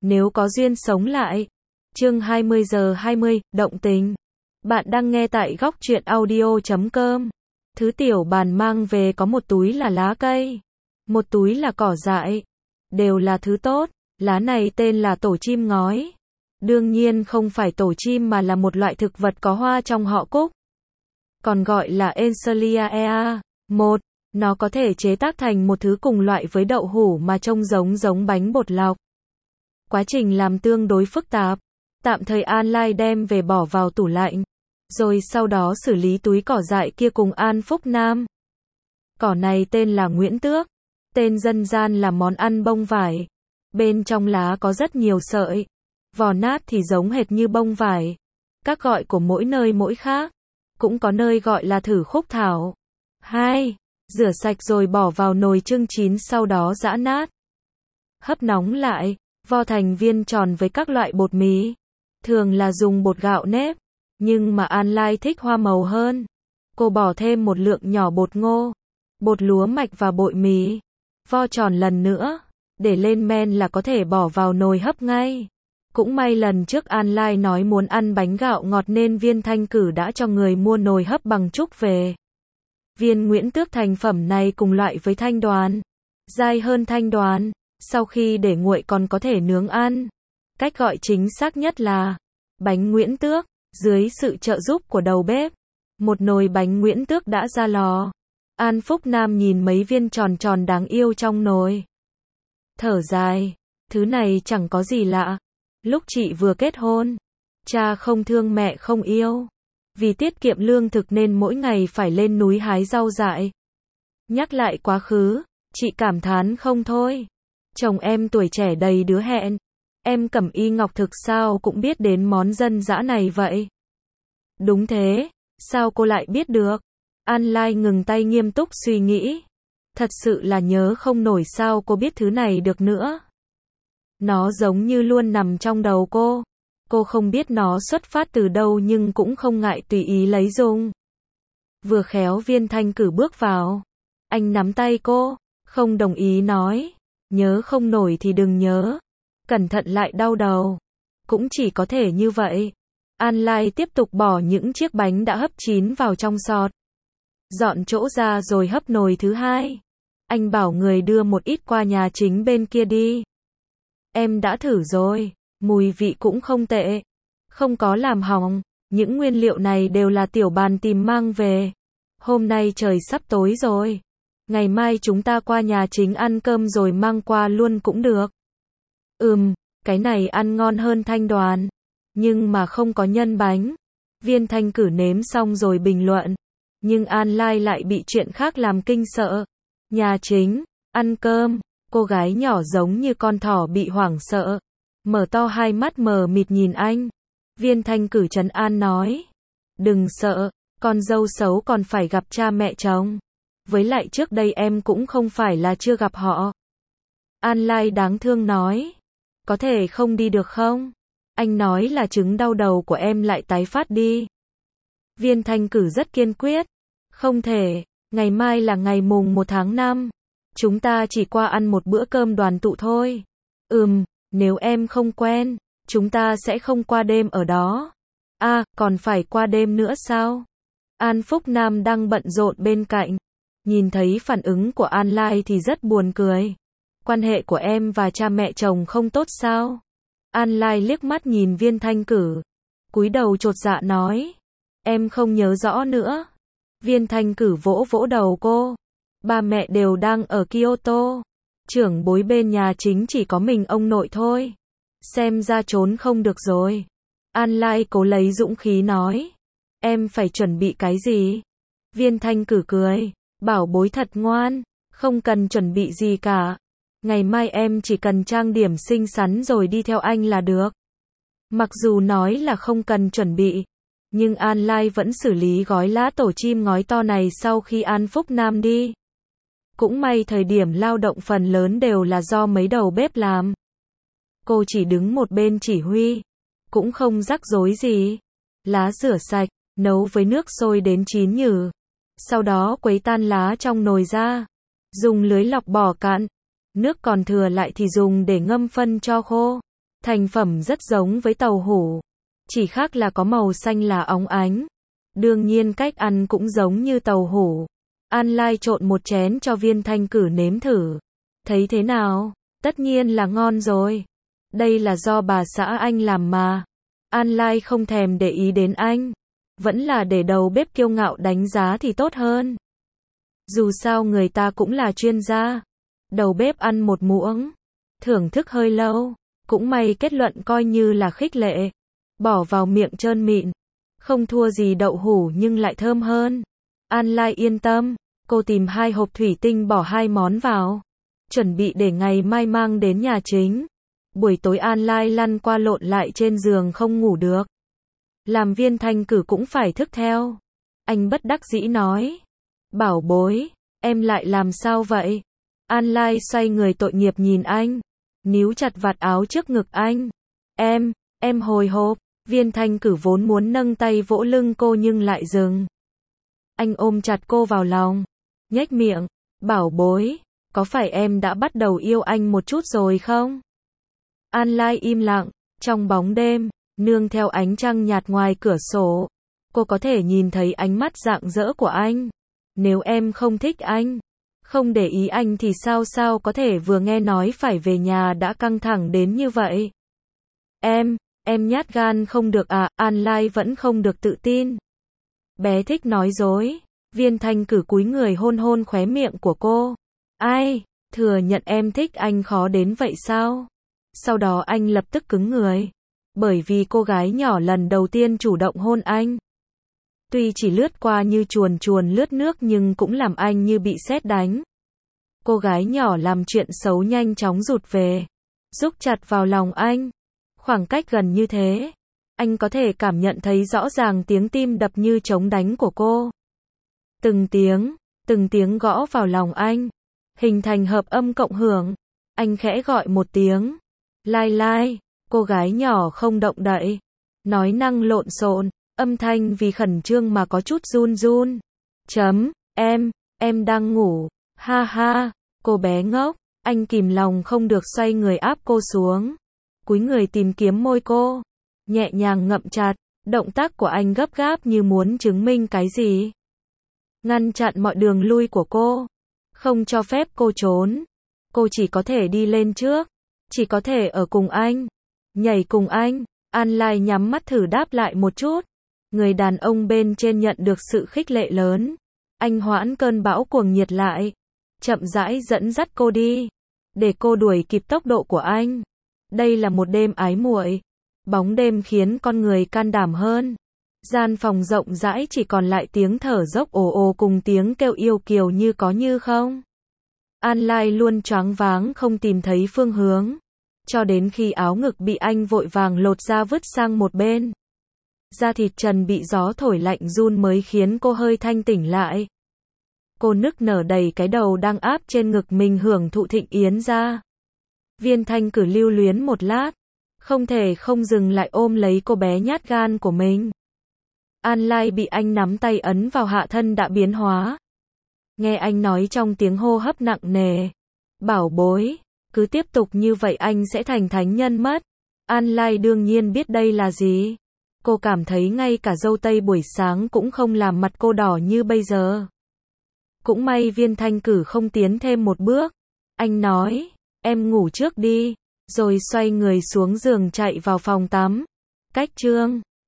nếu có duyên sống lại. Chương 20 giờ 20, động tình. Bạn đang nghe tại góc truyện audio.com. Thứ tiểu bàn mang về có một túi là lá cây, một túi là cỏ dại. Đều là thứ tốt. Lá này tên là tổ chim ngói. Đương nhiên không phải tổ chim mà là một loại thực vật có hoa trong họ Cúc. Còn gọi là Enceliaea. Nó có thể chế tác thành một thứ cùng loại với đậu hũ mà trông giống bánh bột lọc. Quá trình làm tương đối phức tạp. Tạm thời An Lai đem về bỏ vào tủ lạnh. Rồi sau đó xử lý túi cỏ dại kia cùng An Phúc Nam. Cỏ này tên là Nguyễn Tước. Tên dân gian là món ăn bông vải. Bên trong lá có rất nhiều sợi. Vỏ nát thì giống hệt như bông vải. Các gọi của mỗi nơi mỗi khác. Cũng có nơi gọi là thử khúc thảo. 2. Rửa sạch rồi bỏ vào nồi chưng chín, sau đó giã nát. Hấp nóng lại, vo thành viên tròn với các loại bột mì. Thường là dùng bột gạo nếp, nhưng mà An Lai thích hoa màu hơn. Cô bỏ thêm một lượng nhỏ bột ngô, bột lúa mạch và bột mì. Vo tròn lần nữa, để lên men là có thể bỏ vào nồi hấp ngay. Cũng may lần trước An Lai nói muốn ăn bánh gạo ngọt nên Viên Thanh Cử đã cho người mua nồi hấp bằng trúc về. Viên Nguyễn Tước thành phẩm này cùng loại với thanh đoàn, dai hơn thanh đoàn, sau khi để nguội còn có thể nướng ăn. Cách gọi chính xác nhất là bánh Nguyễn Tước. Dưới sự trợ giúp của đầu bếp, một nồi bánh Nguyễn Tước đã ra lò. An Phúc Nam nhìn mấy viên tròn tròn đáng yêu trong nồi, thở dài, thứ này chẳng có gì lạ. Lúc chị vừa kết hôn, cha không thương mẹ không yêu. Vì tiết kiệm lương thực nên mỗi ngày phải lên núi hái rau dại. Nhắc lại quá khứ, chị cảm thán không thôi. Chồng em tuổi trẻ đầy đứa hẹn. Em Cẩm Y Ngọc thực sao cũng biết đến món dân dã này vậy? Đúng thế, sao cô lại biết được? An Lai ngừng tay nghiêm túc suy nghĩ. Thật sự là nhớ không nổi sao cô biết thứ này được nữa. Nó giống như luôn nằm trong đầu cô. Cô không biết nó xuất phát từ đâu nhưng cũng không ngại tùy ý lấy dùng. Vừa khéo Viên Thanh Cử bước vào. Anh nắm tay cô, không đồng ý nói. Nhớ không nổi thì đừng nhớ. Cẩn thận lại đau đầu. Cũng chỉ có thể như vậy. An Lai tiếp tục bỏ những chiếc bánh đã hấp chín vào trong sọt. Dọn chỗ ra rồi hấp nồi thứ hai. Anh bảo người đưa một ít qua nhà chính bên kia đi. Em đã thử rồi, mùi vị cũng không tệ. Không có làm hỏng. Những nguyên liệu này đều là tiểu bàn tìm mang về. Hôm nay trời sắp tối rồi. Ngày mai chúng ta qua nhà chính ăn cơm rồi mang qua luôn cũng được. Cái này ăn ngon hơn thanh đoàn. Nhưng mà không có nhân bánh. Viên Thanh Cử nếm xong rồi bình luận. Nhưng An Lai lại bị chuyện khác làm kinh sợ. Nhà chính, ăn cơm. Cô gái nhỏ giống như con thỏ bị hoảng sợ. Mở to hai mắt mờ mịt nhìn anh. Viên Thanh Cử trấn an nói. Đừng sợ, con dâu xấu còn phải gặp cha mẹ chồng. Với lại trước đây em cũng không phải là chưa gặp họ. An Lai đáng thương nói. Có thể không đi được không? Anh nói là chứng đau đầu của em lại tái phát đi. Viên Thanh Cử rất kiên quyết. Không thể, ngày mai là ngày mùng 1 tháng 5. Chúng ta chỉ qua ăn một bữa cơm đoàn tụ thôi. Nếu em không quen, chúng ta sẽ không qua đêm ở đó. Còn phải qua đêm nữa sao? An Phúc Nam đang bận rộn bên cạnh. Nhìn thấy phản ứng của An Lai thì rất buồn cười. Quan hệ của em và cha mẹ chồng không tốt sao? An Lai liếc mắt nhìn Viên Thanh Cử. Cúi đầu chột dạ nói. Em không nhớ rõ nữa. Viên Thanh Cử vỗ vỗ đầu cô. Ba mẹ đều đang ở Kyoto. Trưởng bối bên nhà chính chỉ có mình ông nội thôi. Xem ra trốn không được rồi. An Lai cố lấy dũng khí nói. Em phải chuẩn bị cái gì? Viên Thanh Cử cười. Bảo bối thật ngoan. Không cần chuẩn bị gì cả. Ngày mai em chỉ cần trang điểm xinh xắn rồi đi theo anh là được. Mặc dù nói là không cần chuẩn bị. Nhưng An Lai vẫn xử lý gói lá tổ chim ngói to này sau khi An Phúc Nam đi. Cũng may thời điểm lao động phần lớn đều là do mấy đầu bếp làm. Cô chỉ đứng một bên chỉ huy. Cũng không rắc rối gì. Lá rửa sạch, nấu với nước sôi đến chín nhừ. Sau đó quấy tan lá trong nồi ra. Dùng lưới lọc bỏ cạn. Nước còn thừa lại thì dùng để ngâm phân cho khô. Thành phẩm rất giống với tàu hủ, chỉ khác là có màu xanh là óng ánh. Đương nhiên cách ăn cũng giống như tàu hủ. An Lai trộn một chén cho Viên Thanh Cử nếm thử. Thấy thế nào? Tất nhiên là ngon rồi. Đây là do bà xã anh làm mà. An Lai không thèm để ý đến anh. Vẫn là để đầu bếp kiêu ngạo đánh giá thì tốt hơn. Dù sao người ta cũng là chuyên gia. Đầu bếp ăn một muỗng, thưởng thức hơi lâu. Cũng may kết luận coi như là khích lệ. Bỏ vào miệng trơn mịn. Không thua gì đậu hủ nhưng lại thơm hơn. An Lai yên tâm. Cô tìm 2 hộp thủy tinh bỏ 2 món vào. Chuẩn bị để ngày mai mang đến nhà chính. Buổi tối An Lai lăn qua lộn lại trên giường không ngủ được. Làm Viên Thanh Cử cũng phải thức theo. Anh bất đắc dĩ nói. Bảo bối, em lại làm sao vậy? An Lai xoay người tội nghiệp nhìn anh. Níu chặt vạt áo trước ngực anh. Em hồi hộp. Viên Thanh Cử vốn muốn nâng tay vỗ lưng cô nhưng lại dừng. Anh ôm chặt cô vào lòng. Nhếch miệng. Bảo bối, có phải em đã bắt đầu yêu anh một chút rồi không? An Lai im lặng. Trong bóng đêm, nương theo ánh trăng nhạt ngoài cửa sổ, cô có thể nhìn thấy ánh mắt rạng rỡ của anh. Nếu em không thích anh, không để ý anh thì sao có thể vừa nghe nói phải về nhà đã căng thẳng đến như vậy? Em nhát gan không được à? An Lai vẫn không được tự tin. Bé thích nói dối. Viên Thanh Cử cúi người hôn hôn khóe miệng của cô. Ai, thừa nhận em thích anh khó đến vậy sao? Sau đó anh lập tức cứng người. Bởi vì cô gái nhỏ lần đầu tiên chủ động hôn anh. Tuy chỉ lướt qua như chuồn chuồn lướt nước nhưng cũng làm anh như bị sét đánh. Cô gái nhỏ làm chuyện xấu nhanh chóng rụt về. Rúc chặt vào lòng anh. Khoảng cách gần như thế, anh có thể cảm nhận thấy rõ ràng tiếng tim đập như trống đánh của cô. Từng tiếng gõ vào lòng anh, hình thành hợp âm cộng hưởng. Anh khẽ gọi một tiếng. Lai Lai, cô gái nhỏ không động đậy. Nói năng lộn xộn, âm thanh vì khẩn trương mà có chút run run. Em đang ngủ. Ha ha, cô bé ngốc. Anh kìm lòng không được xoay người áp cô xuống. Cúi người tìm kiếm môi cô. Nhẹ nhàng ngậm chặt. Động tác của anh gấp gáp như muốn chứng minh cái gì. Ngăn chặn mọi đường lui của cô. Không cho phép cô trốn. Cô chỉ có thể đi lên trước. Chỉ có thể ở cùng anh. Nhảy cùng anh. An Lai nhắm mắt thử đáp lại một chút. Người đàn ông bên trên nhận được sự khích lệ lớn. Anh hoãn cơn bão cuồng nhiệt lại. Chậm rãi dẫn dắt cô đi. Để cô đuổi kịp tốc độ của anh. Đây là một đêm ái muội. Bóng đêm khiến con người can đảm hơn. Gian phòng rộng rãi chỉ còn lại tiếng thở dốc ồ ồ cùng tiếng kêu yêu kiều như có như không. An Lai luôn choáng váng không tìm thấy phương hướng. Cho đến khi áo ngực bị anh vội vàng lột ra vứt sang một bên. Da thịt trần bị gió thổi lạnh run mới khiến cô hơi thanh tỉnh lại. Cô nức nở đẩy cái đầu đang áp trên ngực mình hưởng thụ thịnh yến ra. Viên Thanh Cử lưu luyến một lát. Không thể không dừng lại ôm lấy cô bé nhát gan của mình. An Lai bị anh nắm tay ấn vào hạ thân đã biến hóa. Nghe anh nói trong tiếng hô hấp nặng nề. Bảo bối, cứ tiếp tục như vậy anh sẽ thành thánh nhân mất. An Lai đương nhiên biết đây là gì. Cô cảm thấy ngay cả dâu tây buổi sáng cũng không làm mặt cô đỏ như bây giờ. Cũng may Viên Thanh Cử không tiến thêm một bước. Anh nói, em ngủ trước đi. Rồi xoay người xuống giường chạy vào phòng tắm. Cách chương